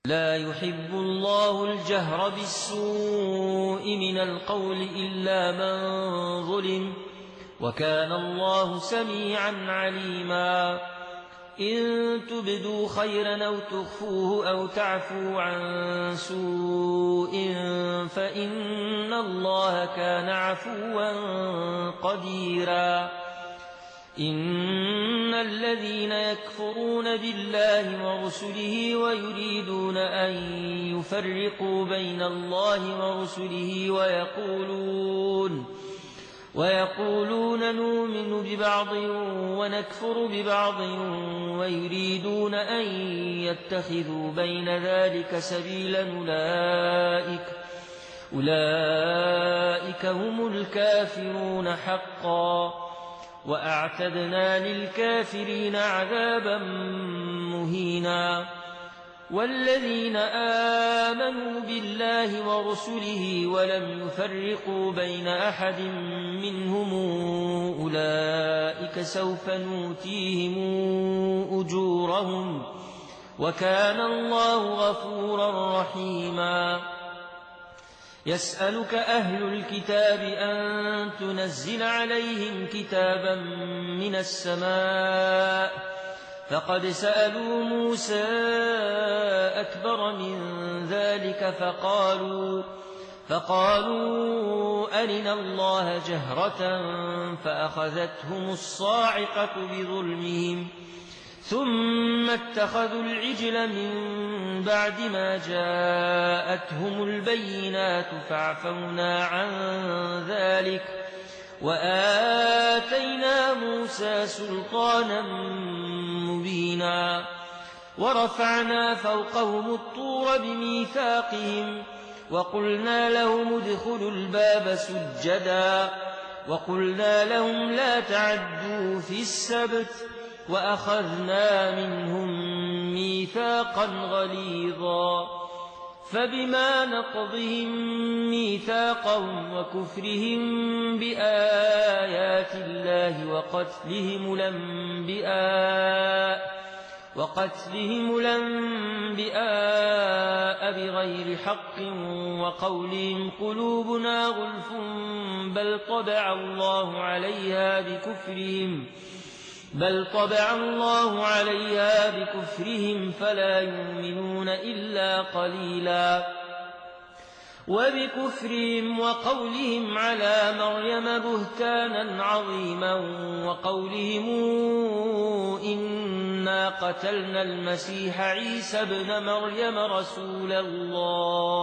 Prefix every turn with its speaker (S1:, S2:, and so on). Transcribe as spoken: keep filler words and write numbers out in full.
S1: لا يحب الله الجهر بالسوء من القول إلا من ظلم، وكان الله سميعا عليما. إن تبدوا خيرا أو تخفوه أو تعفوا عن سوء فإن الله كان عفوا قديرا. إن الذين يكفرون بالله ورسله ويريدون أن يفرقوا بين الله ورسله ويقولون ويقولون نؤمن ببعض ونكفر ببعض ويريدون أن يتخذوا بين ذلك سبيلا أولئك, أولئك هم الكافرون حقا، وأعتدنا للكافرين عذابا مهينا. والذين آمنوا بالله ورسله ولم يفرقوا بين أحد منهم أولئك سوف نؤتيهم أجورهم، وكان الله غفورا رحيما. يسألك أهل الكتاب أن تنزل عليهم كتابا من السماء، فقد سألوا موسى أكبر من ذلك فقالوا, فقالوا أرنا الله جهرة فأخذتهم الصاعقة بظلمهم، ثم اتخذوا العجل من بعد ما جاءتهم البينات فاعفونا عن ذلك، وآتينا موسى سلطانا مبينا. ورفعنا فوقهم الطور بميثاقهم وقلنا لهم ادخلوا الباب سجدا، وقلنا لهم لا تعدوا في السبت، وأخذنا منهم ميثاقا غليظا. فبما نقضهم ميثاقهم وكفرهم بآيات الله وقتلهم الأنبياء وقتلهم الأنبياء بغير حق وقولهم قلوبنا غلف بل طبع الله عليها بكفرهم بل طبع الله عليها بكفرهم فلا يؤمنون إلا قليلا. وبكفرهم وقولهم على مريم بهتانا عظيما، وقولهم إنا قتلنا المسيح عيسى ابن مريم رسول الله